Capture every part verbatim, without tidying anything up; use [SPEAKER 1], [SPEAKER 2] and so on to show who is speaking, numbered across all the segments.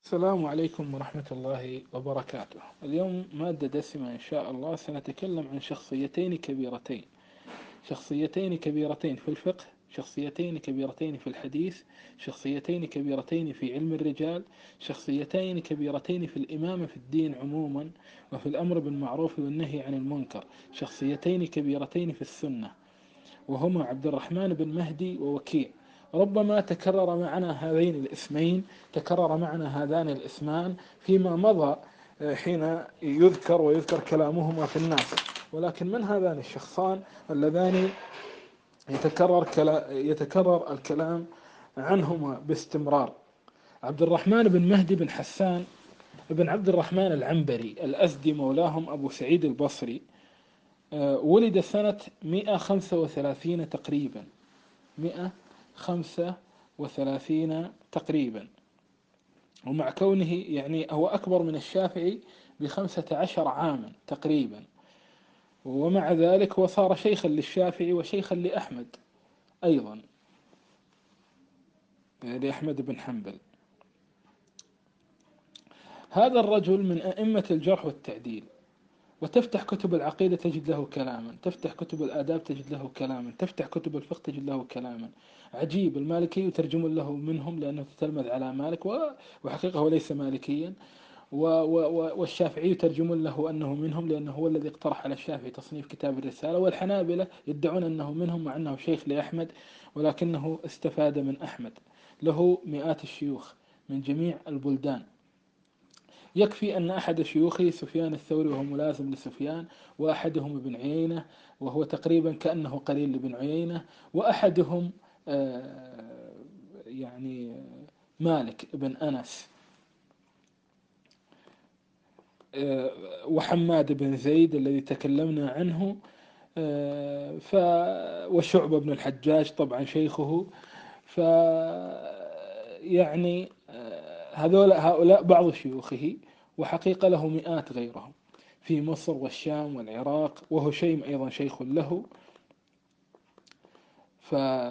[SPEAKER 1] السلام عليكم ورحمة الله وبركاته. اليوم مادة دسمة إن شاء الله، سنتكلم عن شخصيتين كبيرتين شخصيتين كبيرتين في الفقه، شخصيتين كبيرتين في الحديث، شخصيتين كبيرتين في علم الرجال، شخصيتين كبيرتين في الإمامة في الدين عموما وفي الأمر بالمعروف والنهي عن المنكر، شخصيتين كبيرتين في السنة، وهما عبد الرحمن بن مهدي ووكيع. ربما تكرر معنا هذين الاسمين تكرر معنا هذان الاسمان فيما مضى، حين يذكر ويذكر كلامهما في الناس، ولكن من هذان الشخصان اللذان يتكرر, كلا يتكرر الكلام عنهما باستمرار؟ عبد الرحمن بن مهدي بن حسان بن عبد الرحمن العنبري الأزدي، مولاهم أبو سعيد البصري. ولد سنة مئة وخمسة وثلاثين تقريبا مئة وخمسة وثلاثين تقريبا، ومع كونه يعني هو أكبر من الشافعي بخمسة عشر عاما تقريبا، ومع ذلك هو صار شيخا للشافعي وشيخا لأحمد أيضا، لأحمد بن حنبل. هذا الرجل من أئمة الجرح والتعديل، وتفتح كتب العقيدة تجد له كلاما، تفتح كتب الآداب تجد له كلاما، تفتح كتب الفقه تجد له كلاما عجيب. المالكي يترجم له منهم لأنه تتلمذ على مالك، وحقيقة هو ليس مالكيا، والشافعي يترجم له أنه منهم لأنه هو الذي اقترح على الشافعي تصنيف كتاب الرسالة، والحنابلة يدعون أنه منهم مع أنه شيخ لأحمد ولكنه استفاد من أحمد. له مئات الشيوخ من جميع البلدان. يكفي أن أحد شيوخه سفيان الثوري وهو ملازم لسفيان، وأحدهم ابن عيينة وهو تقريبا كأنه قليل لابن عيينة، وأحدهم يعني مالك بن أنس، وحماد بن زيد الذي تكلمنا عنه، ف وشعبة بن الحجاج طبعا شيخه. ف يعني هذول هؤلاء بعض شيوخه، وحقيقة له مئات غيرهم في مصر والشام والعراق، وهشيم أيضا شيخ له. ف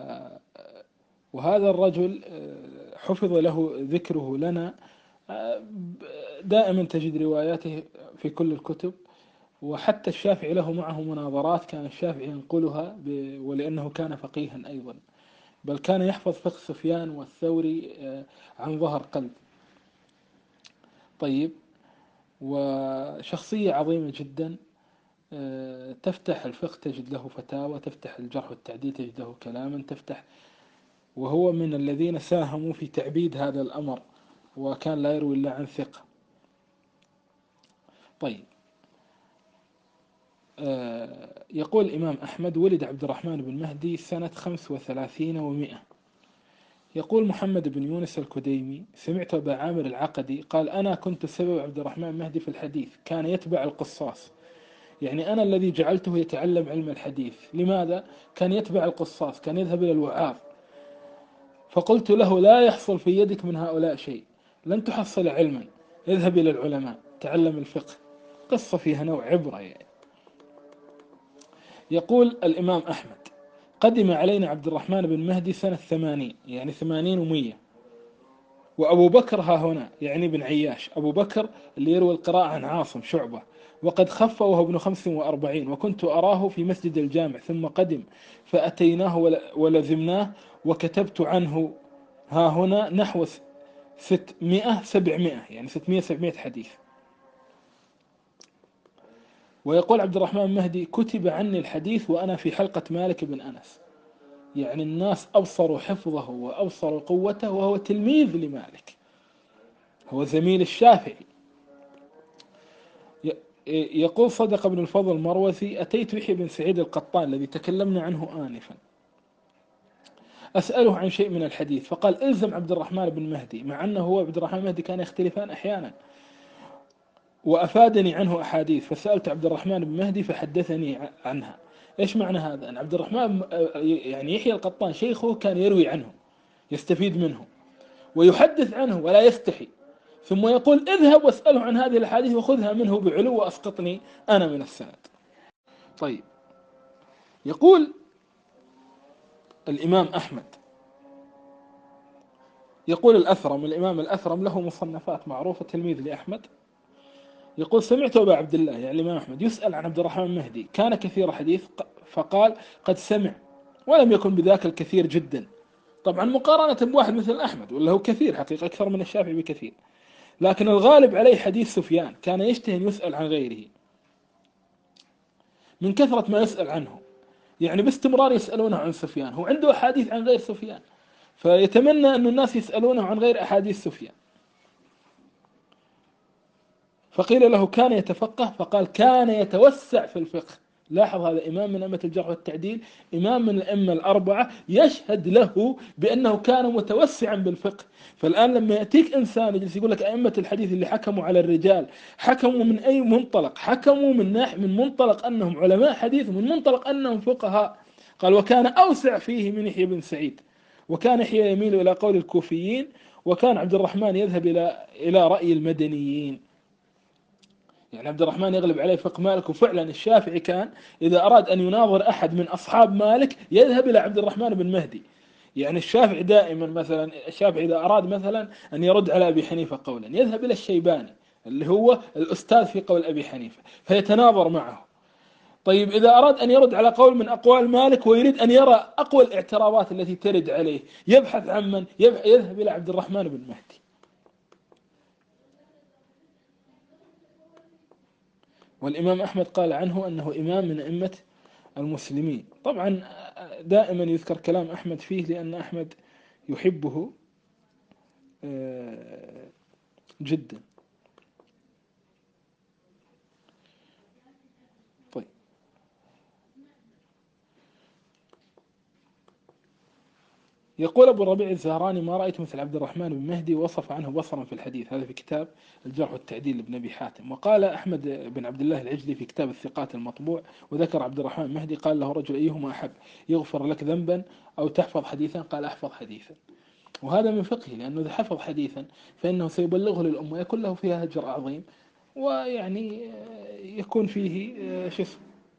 [SPEAKER 1] وهذا الرجل حفظ له ذكره لنا، دائما تجد رواياته في كل الكتب، وحتى الشافعي له معه مناظرات كان الشافعي ينقلها، ولأنه كان فقيها أيضا، بل كان يحفظ فقه سفيان والثوري عن ظهر قلب. طيب، وشخصية عظيمة جدا. تفتح الفقه تجد له فتاوى، تفتح الجرح والتعديل تجد له كلاما، تفتح وهو من الذين ساهموا في تعبيد هذا الأمر، وكان لا يروي إلا عن ثقة. طيب، يقول الإمام أحمد: ولد عبد الرحمن بن مهدي سنة خمس وثلاثين ومئة. يقول محمد بن يونس الكديمي: سمعت أبا عامر العقدي قال: أنا كنت سبب عبد الرحمن مهدي في الحديث، كان يتبع القصاص، يعني أنا الذي جعلته يتعلم علم الحديث. لماذا؟ كان يتبع القصاص، كان يذهب إلى الوعاظ، فقلت له: لا يحصل في يدك من هؤلاء شيء، لن تحصل علما، اذهب إلى العلماء تعلم الفقه. قصة فيها نوع عبرة يعني. يقول الإمام أحمد: قدم علينا عبد الرحمن بن مهدي سنة ثمانين، يعني ثمانين ومية، وأبو بكر ها هنا، يعني بن عياش، أبو بكر اللي يروي القراءة عن عاصم شعبة، وقد خف وهو ابن خمس وأربعين، وكنت أراه في مسجد الجامع، ثم قدم فأتيناه ولزمناه، وكتبت عنه ها هنا نحو ستمائة سبعمائة، يعني ستمائة سبعمائة حديث. ويقول عبد الرحمن مهدي: كتب عني الحديث وأنا في حلقة مالك بن أنس، يعني الناس أبصروا حفظه وأبصروا قوته، وهو تلميذ لمالك، هو زميل الشافعي. يقول صدق ابن الفضل المروزي: أتيت يحيى بن سعيد القطان الذي تكلمنا عنه آنفا أسأله عن شيء من الحديث، فقال: إلزم عبد الرحمن بن مهدي، مع أنه هو عبد الرحمن بن مهدي كان يختلفان أحيانا، وأفادني عنه أحاديث، فسألت عبد الرحمن بن مهدي فحدثني عنها. إيش معنى هذا؟ أن عبد الرحمن يعني يحيى القطان شيخه كان يروي عنه، يستفيد منه ويحدث عنه ولا يستحي، ثم يقول: اذهب واسأله عن هذه الأحاديث وخذها منه بعلو وأسقطني أنا من السند. طيب، يقول الإمام أحمد: يقول الأثرم، الإمام الأثرم له مصنفات معروفة، تلميذ لأحمد، يقول سمعت أبا عبد الله يعني الإمام أحمد يسأل عن عبد الرحمن المهدي كان كثير حديث، فقال قد سمع ولم يكن بذاك الكثير جدا. طبعا مقارنة بواحد مثل أحمد ولا هو كثير حقيقة، أكثر من الشافعي بكثير، لكن الغالب عليه حديث سفيان، كان يشتهي أن يسأل عن غيره من كثرة ما يسأل عنه، يعني باستمرار يسألونه عن سفيان، هو عنده أحاديث عن غير سفيان، فيتمنى أن الناس يسألونه عن غير أحاديث سفيان. فقيل له كان يتفقه، فقال كان يتوسع في الفقه. لاحظ هذا إمام من أئمة الجرح والتعديل، إمام من الأئمة الأربعة، يشهد له بأنه كان متوسعا بالفقه. فالآن لما يأتيك إنسان يجلس يقول لك أئمة الحديث اللي حكموا على الرجال حكموا من أي منطلق؟ حكموا من ناحية من منطلق أنهم علماء حديث، ومن منطلق أنهم فقهاء. قال وكان أوسع فيه من يحيى بن سعيد، وكان يحيى يميل إلى قول الكوفيين، وكان عبد الرحمن يذهب إلى إلى رأي المدنيين. يعني عبد الرحمن يغلب عليه فقه مالك. وفعلا الشافعي كان إذا أراد أن يناظر أحد من أصحاب مالك يذهب إلى عبد الرحمن بن مهدي. يعني الشافعي دائما مثلا، الشافعي إذا أراد مثلا أن يرد على أبي حنيفة قولا يذهب إلى الشيباني اللي هو الأستاذ في قول أبي حنيفة فيتناظر معه. طيب إذا أراد أن يرد على قول من أقوال مالك ويريد أن يرى أقوى الاعتراضات التي ترد عليه يبحث عن من؟ يذهب إلى عبد الرحمن بن مهدي. والإمام أحمد قال عنه أنه إمام من أئمة المسلمين. طبعا دائما يذكر كلام أحمد فيه لأن أحمد يحبه جدا. طيب يقول أبو الربيع الزهراني ما رأيت مثل عبد الرحمن بن مهدي، وصف عنه بصرا في الحديث، هذا في كتاب الجرح والتعديل لابن أبي حاتم. وقال أحمد بن عبد الله العجلي في كتاب الثقات المطبوع وذكر عبد الرحمن مهدي قال له رجل أيهما أحب يغفر لك ذنبا أو تحفظ حديثا؟ قال أحفظ حديثا. وهذا من فقهه، لأنه إذا حفظ حديثا فإنه سيبلغه للأمة يكون له فيها أجر عظيم، ويعني يكون فيه شو اسمه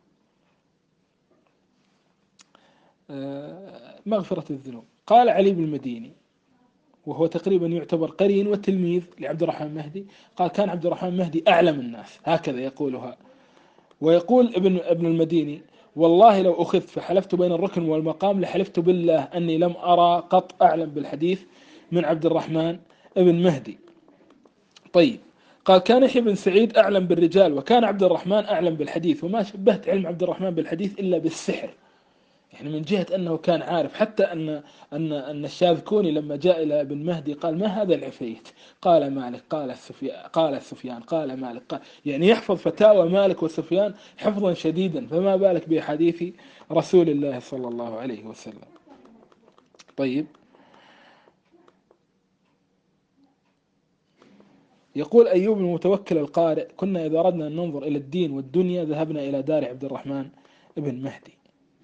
[SPEAKER 1] مغفرة الذنوب. قال علي بن المديني وهو تقريبا يعتبر قرين وتلميذ لعبد الرحمن مهدي، قال كان عبد الرحمن مهدي أعلم الناس، هكذا يقولها. ويقول ابن ابن المديني والله لو أخذت فحلفت بين الركن والمقام لحلفت بالله أني لم أرى قط أعلم بالحديث من عبد الرحمن ابن مهدي. طيب قال كان يحيى بن سعيد أعلم بالرجال وكان عبد الرحمن أعلم بالحديث، وما شبهت علم عبد الرحمن بالحديث إلا بالسحر، يعني من جهة أنه كان عارف. حتى أن أن أن الشاذكوني لما جاء إلى ابن مهدي قال ما هذا العفيت؟ قال مالك قال السفيان قال السفيان قال مالك قال، يعني يحفظ فتاوى مالك وسفيان حفظا شديدا، فما بالك بحديث رسول الله صلى الله عليه وسلم. طيب يقول أيوب المتوكل القارئ كنا إذا أردنا أن ننظر إلى الدين والدنيا ذهبنا إلى دار عبد الرحمن ابن مهدي.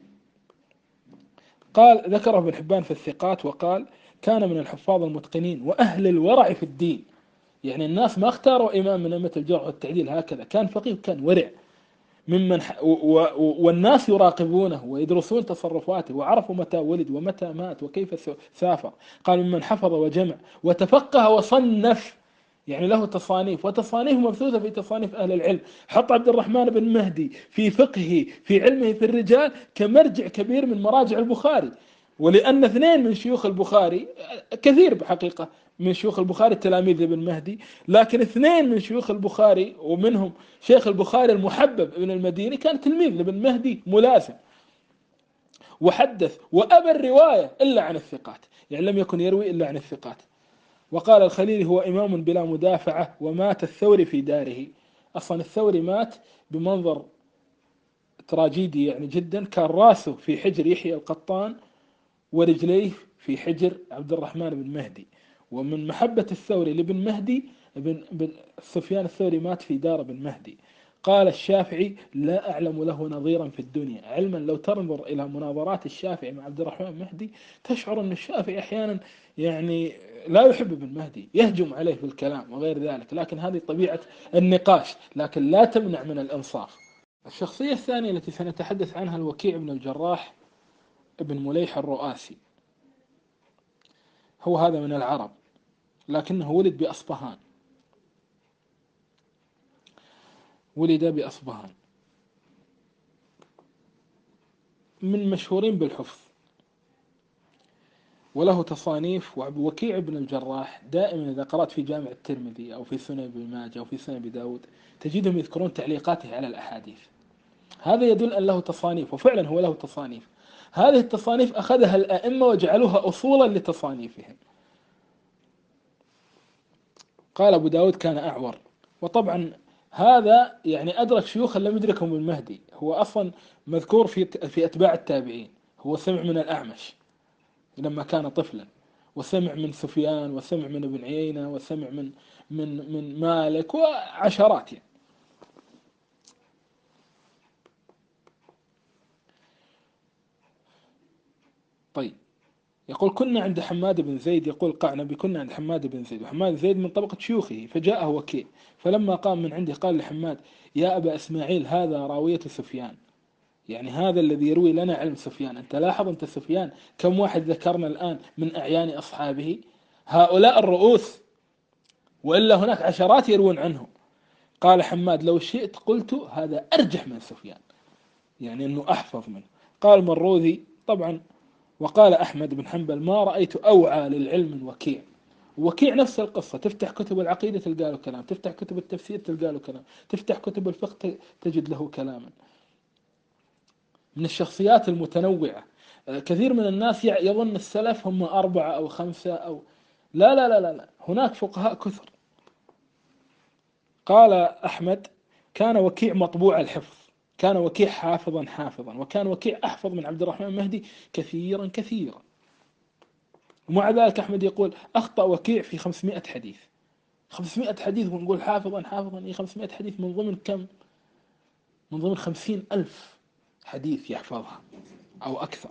[SPEAKER 1] قال ذكره ابن حبان في الثقات وقال كان من الحفاظ المتقنين وأهل الورع في الدين، يعني الناس ما اختاروا إمام من أئمة الجرح والتعديل هكذا، كان فقيه وكان ورع ممن ح... و... و... والناس يراقبونه ويدرسون تصرفاته وعرفوا متى ولد ومتى مات وكيف سافر. قال ممن حفظ وجمع وتفقه وصنف، يعني له تصانيف وتصانيف مبثوثة في تصانيف أهل العلم. حط عبد الرحمن بن مهدي في فقهه في علمه في الرجال كمرجع كبير من مراجع البخاري، ولأن اثنين من شيوخ البخاري، كثير بحقيقة من شيوخ البخاري تلاميذ ابن مهدي، لكن اثنين من شيوخ البخاري ومنهم شيخ البخاري المحبب ابن المديني كان تلميذ لابن مهدي ملازم، وحدث وأبى الرواية إلا عن الثقات، يعني لم يكن يروي إلا عن الثقات. وقال الخليل هو إمام بلا مدافعة ومات الثوري في داره. أصلا الثوري مات بمنظر تراجيدي يعني جدا، كان راسه في حجر يحيى القطان ورجليه في حجر عبد الرحمن بن مهدي. ومن محبة الثوري لابن مهدي ابن سفيان الثوري مات في دار ابن مهدي. قال الشافعي لا أعلم له نظيرا في الدنيا، علما لو تنظر إلى مناظرات الشافعي مع عبد الرحمن مهدي تشعر أن الشافعي أحيانا يعني لا يحب ابن مهدي، يهجم عليه في الكلام وغير ذلك، لكن هذه طبيعة النقاش، لكن لا تمنع من الإنصاف. الشخصية الثانية التي سنتحدث عنها الوكيع بن الجراح ابن مليح الرؤاسي. هو هذا من العرب لكنه ولد بأصبهان، ولد بأصبهان، من مشهورين بالحفظ وله تصانيف. وكيع بن الجراح دائما إذا قرأت في جامع الترمذي أو في سنن ابن ماجه أو في سنن أبي داود تجدهم يذكرون تعليقاته على الأحاديث. هذا يدل أن له تصانيف، وفعلا هو له تصانيف. هذه التصانيف أخذها الأئمة وجعلوها أصولا لتصانيفهم. قال أبو داود كان أعور، وطبعا هذا يعني أدرك شيوخا لم يدركهم المهدي. هو أصلا مذكور في في أتباع التابعين، هو سمع من الأعمش لما كان طفلا، وسمع من سفيان، وسمع من ابن عيينة، وسمع من من من مالك وعشرات يعني. طيب، يقول كنا عند حماد بن زيد، يقول قعنبي كنا عند حماد بن زيد، وحماد بن زيد من طبقة شيوخه، فجاءه وكيع فلما قام من عنده قال لحماد: يا أبا إسماعيل هذا راوية سفيان، يعني هذا الذي يروي لنا علم سفيان. أنت لاحظ أنت سفيان كم واحد ذكرنا الآن من أعيان أصحابه، هؤلاء الرؤوس، وإلا هناك عشرات يروون عنه. قال حماد: لو شئت قلت هذا أرجح من سفيان، يعني أنه أحفظ منه. قال مروذي طبعا: وقال أحمد بن حنبل: ما رأيت أوعى للعلم من وكيع. وكيع نفس القصة، تفتح كتب العقيدة تلقى له كلام، تفتح كتب التفسير تلقى له كلام، تفتح كتب الفقه تجد له كلاما. من الشخصيات المتنوعة. كثير من الناس يظن السلف هم أربعة أو خمسة أو لا لا لا لا, لا. هناك فقهاء كثر. قال أحمد: كان وكيع مطبوع الحفظ، كان وكيع حافظا حافظا، وكان وكيع أحفظ من عبد الرحمن المهدي كثيرا كثيرا. ومع ذلك أحمد يقول أخطأ وكيع في خمسمائة حديث. خمسمائة حديث ونقول حافظا حافظا، إيه خمسمائة حديث من ضمن كم؟ من ضمن خمسين ألف حديث يحفظها أو أكثر.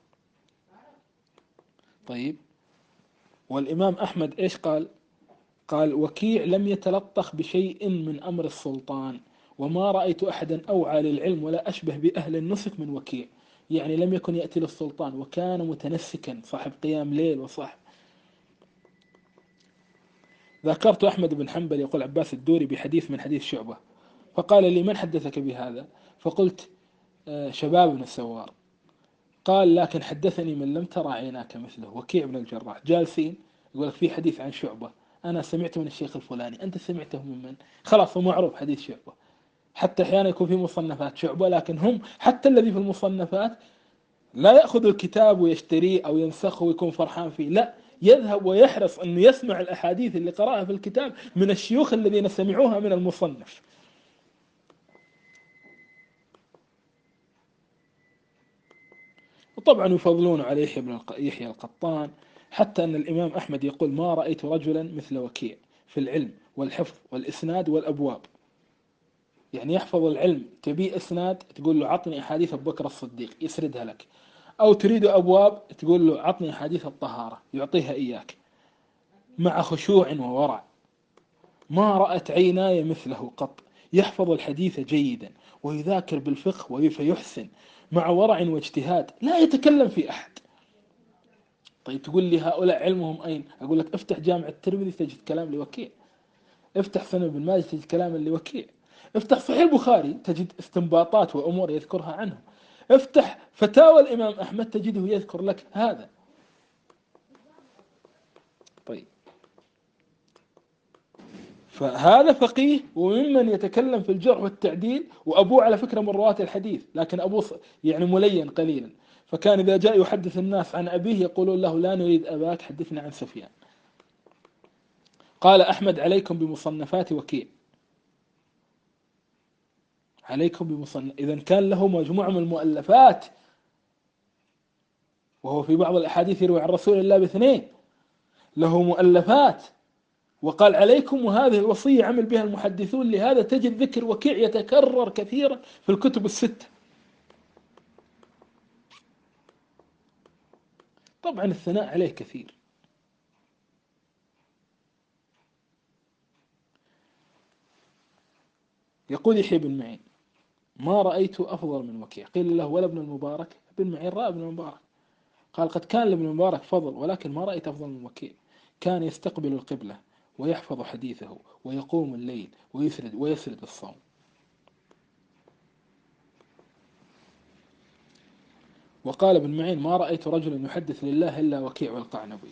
[SPEAKER 1] طيب، والإمام أحمد إيش قال؟ قال: وكيع لم يتلطخ بشيء من أمر السلطان، وما رأيت أحدا أوعى للعلم ولا أشبه بأهل النسك من وكيع. يعني لم يكن يأتي للسلطان، وكان متنسكا صاحب قيام ليل وصاحب. ذكرت أحمد بن حنبل يقول عباس الدوري بحديث من حديث شعبة، فقال لي: من حدثك بهذا؟ فقلت: شباب بن السوار. قال: لكن حدثني من لم ترى عيناك مثله، وكيع بن الجراح. جالسين يقول لك في حديث عن شعبة، أنا سمعته من الشيخ الفلاني، أنت سمعته من من؟ خلاص هو معروف حديث شعبة. حتى أحيانا يكون في مصنفات شعبة، لكن هم حتى الذي في المصنفات لا يأخذ الكتاب ويشتريه أو ينسخه ويكون فرحان فيه، لا، يذهب ويحرص أنه يسمع الأحاديث اللي قرأها في الكتاب من الشيوخ الذين سمعوها من المصنف. وطبعا يفضلون على يحيى بن يحيى القطان، حتى أن الإمام أحمد يقول: ما رأيت رجلا مثل وكيع في العلم والحفظ والإسناد والأبواب. يعني يحفظ العلم، تبي إسناد تقول له عطني أحاديث أبو بكر الصديق يسردها لك، أو تريد أبواب تقول له عطني أحاديث الطهارة يعطيها إياك مع خشوع وورع. ما رأت عيناي مثله قط. يحفظ الحديث جيدا ويذاكر بالفقه فيحسن مع ورع واجتهاد، لا يتكلم في أحد. طيب تقول لي هؤلاء علمهم أين؟ أقول لك افتح جامع الترمذي تجد كلام لوكيع، افتح سنن ابن ماجه تجد كلام لوكيع، افتح صحيح البخاري تجد استنباطات وأمور يذكرها عنه، افتح فتاوى الإمام أحمد تجده يذكر لك هذا. طيب، فهذا فقيه وممن يتكلم في الجرح والتعديل، وأبوه على فكرة من رواة الحديث، لكن أبوه يعني ملين قليلا، فكان إذا جاء يحدث الناس عن أبيه يقولون له: لا نريد أباك، حدثنا عن سفيان. قال أحمد: عليكم بمصنفات وكيع، عليكم بمصنف. إذا كان له مجموعة من المؤلفات، وهو في بعض الأحاديث يروي عن رسول الله باثنين، له مؤلفات، وقال عليكم، وهذه الوصية عمل بها المحدثون. لهذا تجد ذكر وكيع يتكرر كثيرا في الكتب الستة. طبعا الثناء عليه كثير. يقول يحيى بن معين: ما رأيت أفضل من وكيع. قيل له: ولا ابن المبارك؟ ابن معين رأى ابن المبارك. قال قد كان لابن المبارك فضل ولكن ما رأيت أفضل من وكيع. كان يستقبل القبلة ويحفظ حديثه ويقوم الليل ويسرد ويسرد الصوم. وقال ابن معين ما رأيت رجلا يحدث لله إلا وكيع والقعنبي،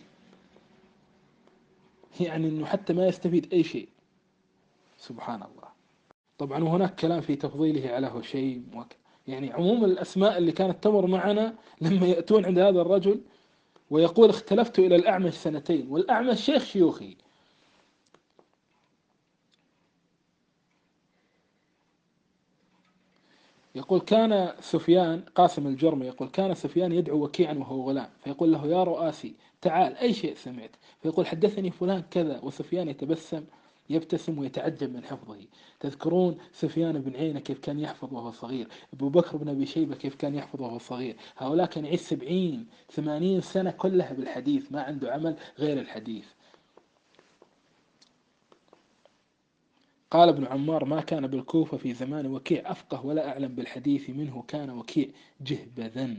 [SPEAKER 1] يعني أنه حتى ما يستفيد أي شيء. سبحان الله. طبعا وهناك كلام في تفضيله على هشيم وك... يعني عموم الأسماء اللي كانت تمر معنا لما يأتون عند هذا الرجل ويقول اختلفت إلى الأعمش سنتين، والأعمش شيخ شيوخي. يقول كان سفيان قاسم الجرمي يقول كان سفيان يدعو وكيعا وهو غلام فيقول له يا رؤاسي تعال أي شيء سمعت، فيقول حدثني فلان كذا، وسفيان يتبسم يبتسم ويتعجب من حفظه. تذكرون سفيان بن عيينة كيف كان يحفظ وهو صغير، أبو بكر بن أبي شيبة كيف كان يحفظ وهو صغير، هؤلاء كان يعيش سبعين ثمانين سنة كلها بالحديث، ما عنده عمل غير الحديث. قال ابن عمار ما كان بالكوفة في زمان وكيع أفقه ولا أعلم بالحديث منه، كان وكيع جهبذا.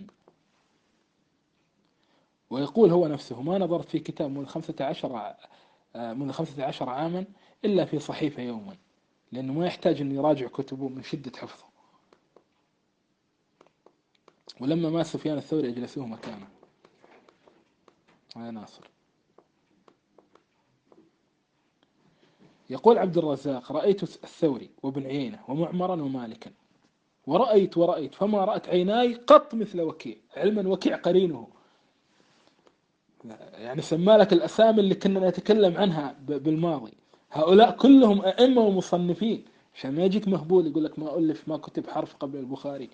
[SPEAKER 1] ويقول هو نفسه ما نظرت في كتاب منذ خمسة عشر منذ خمسة عشر عاما إلا في صحيفة يوما، لأنه ما يحتاج أن يراجع كتبه من شدة حفظه. ولما مات سفيان الثوري أجلسوه مكانه. يا ناصر. يقول عبد الرزاق رأيت الثوري وابن عيينة ومعمرا ومالكا، ورأيت ورأيت فما رأت عيناي قط مثل وكيع، علما وكيع قرينه. يعني سمالك الأسامي اللي كنا نتكلم عنها بالماضي، هؤلاء كلهم أئمة ومصنفين، عشان ما يجيك مهبول يقول لك ما ألف ما كتب حرف قبل البخاري.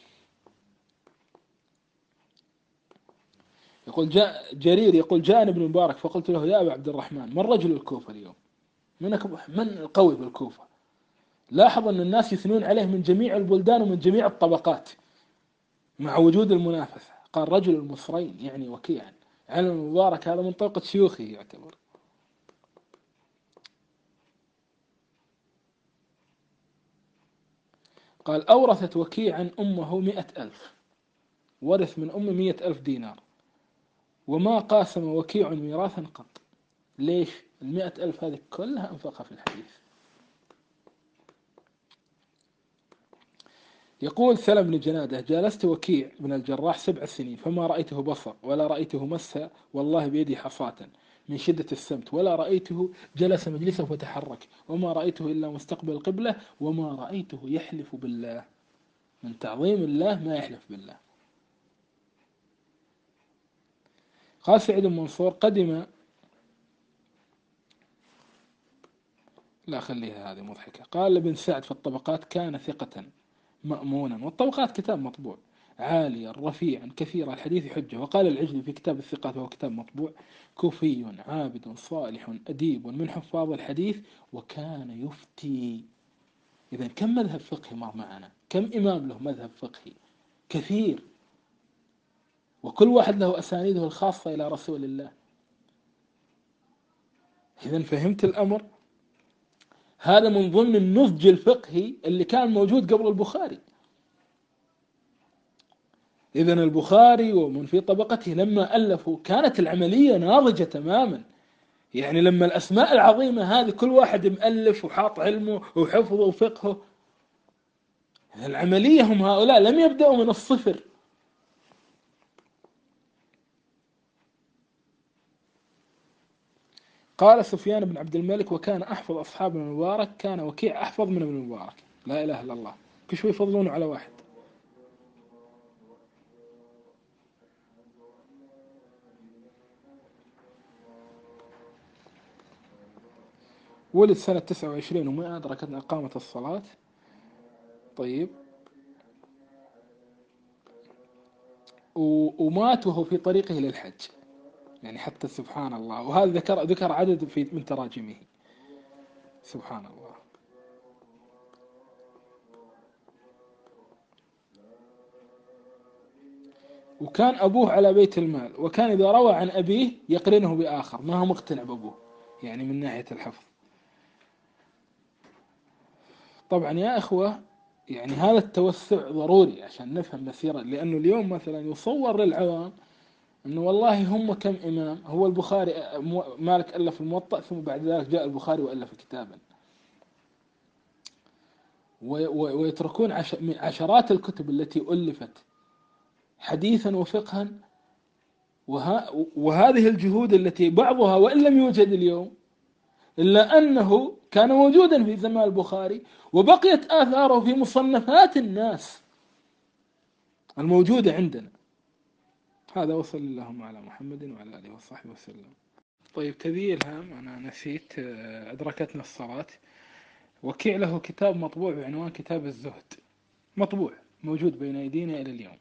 [SPEAKER 1] يقول جاء جرير يقول جاءني ابن مبارك فقلت له يا أبا عبد الرحمن من رجل الكوفة اليوم؟ منك من القوي بالكوفة؟ لاحظ أن الناس يثنون عليه من جميع البلدان ومن جميع الطبقات مع وجود المنافسة. قال رجل المصرين يعني وكيعا، علم المبارك هذا من طبقة شيوخه يعتبر. قال أورثت وكيعا أمه مئة ألف، ورث من أمه مئة ألف دينار، وما قاسم وكيع ميراثا قط. ليش؟ المئة ألف هذه كلها أنفقها في الحديث. يقول سلم بن جنادة جالست وكيع بن الجراح سبع سنين فما رأيته بصر ولا رأيته مس والله بيدي حصاة من شدة السمت، ولا رأيته جلس مجلسه وتحرك، وما رأيته إلا مستقبل القبلة، وما رأيته يحلف بالله. من تعظيم الله ما يحلف بالله. قال سعيد بن منصور قدم، لا خليها هذه مضحكة. قال ابن سعد في الطبقات كان ثقة مأمونا، والطبقات كتاب مطبوع، عاليا رفيعا كثير الحديث حجة. وقال العجلي في كتاب الثقات وهو كتاب مطبوع كوفي عابد صالح أديب من حفاظ الحديث وكان يفتي. إذا كم مذهب فقهي مر معنا، كم إمام له مذهب فقهي كثير، وكل واحد له أسانيده الخاصة إلى رسول الله. إذا فهمت الأمر. هذا من ضمن النضج الفقهي اللي كان موجود قبل البخاري. إذن البخاري ومن في طبقته لما ألفوا كانت العملية ناضجة تماما. يعني لما الأسماء العظيمة هذه كل واحد مؤلف وحاط علمه وحفظه وفقهه، العملية هم هؤلاء لم يبدأوا من الصفر. قال سفيان بن عبد الملك وكان أحفظ أصحاب ابن المبارك كان وكيع أحفظ من ابن المبارك. لا إله إلا الله، كل شوي يفضلونه على واحد. ولد سنة تسعة وعشرين وما أدركت إقامة الصلاة. طيب، ومات وهو في طريقه للحج، يعني حتى سبحان الله. وهذا ذكر ذكر عدد في من تراجمه. سبحان الله. وكان أبوه على بيت المال، وكان إذا روى عن أبيه يقرنه بآخر ما هو مقتنع بأبوه، يعني من ناحية الحفظ. طبعا يا أخوة، يعني هذا التوسع ضروري عشان نفهم مسيرة، لأنه اليوم مثلا يصور للعوام أنه والله هم كم إمام، هو البخاري مالك ألف الموطأ ثم بعد ذلك جاء البخاري وألف كتابا، ويتركون عشرات الكتب التي ألفت حديثا وفقها، وهذه الجهود التي بعضها وإن لم يوجد اليوم إلا أنه كان موجودا في زمان البخاري، وبقيت آثاره في مصنفات الناس الموجودة عندنا. هذا، وصل اللهم على محمد وعلى آله وصحبه وسلم. طيب تذييل الهام، أنا نسيت، أدركتنا الصلاة. وكيع له كتاب مطبوع بعنوان كتاب الزهد، مطبوع موجود بين أيدينا إلى اليوم،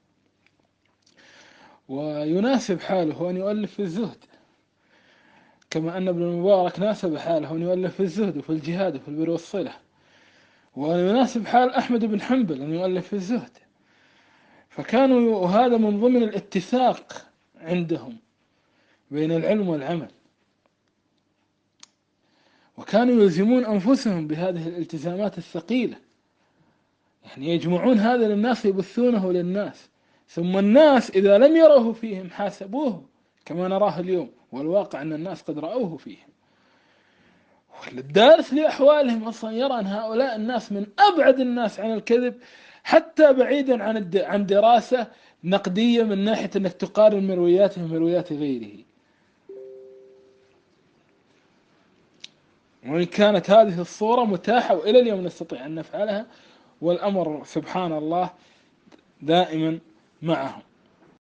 [SPEAKER 1] ويناسب حاله أن يؤلف في الزهد، كما أن ابن المبارك ناسب حاله أن يؤلف في الزهد وفي الجهاد وفي البر والصلة، ويناسب حال أحمد بن حنبل أن يؤلف في الزهد. فكانوا، وهذا من ضمن الاتساق عندهم بين العلم والعمل، وكانوا يلزمون أنفسهم بهذه الالتزامات الثقيلة، يعني يجمعون هذا للناس يبثونه للناس، ثم الناس إذا لم يروه فيهم حاسبوه كما نراه اليوم، والواقع أن الناس قد رأوه فيهم. والدارس لأحوالهم أصلا يرى أن هؤلاء الناس من أبعد الناس عن الكذب، حتى بعيدا عن عن دراسة نقدية من ناحية أنك تقارن مروياتهم بمرويات غيره. وإن كانت هذه الصورة متاحة وإلى اليوم نستطيع أن نفعلها، والأمر سبحان الله دائما معهم.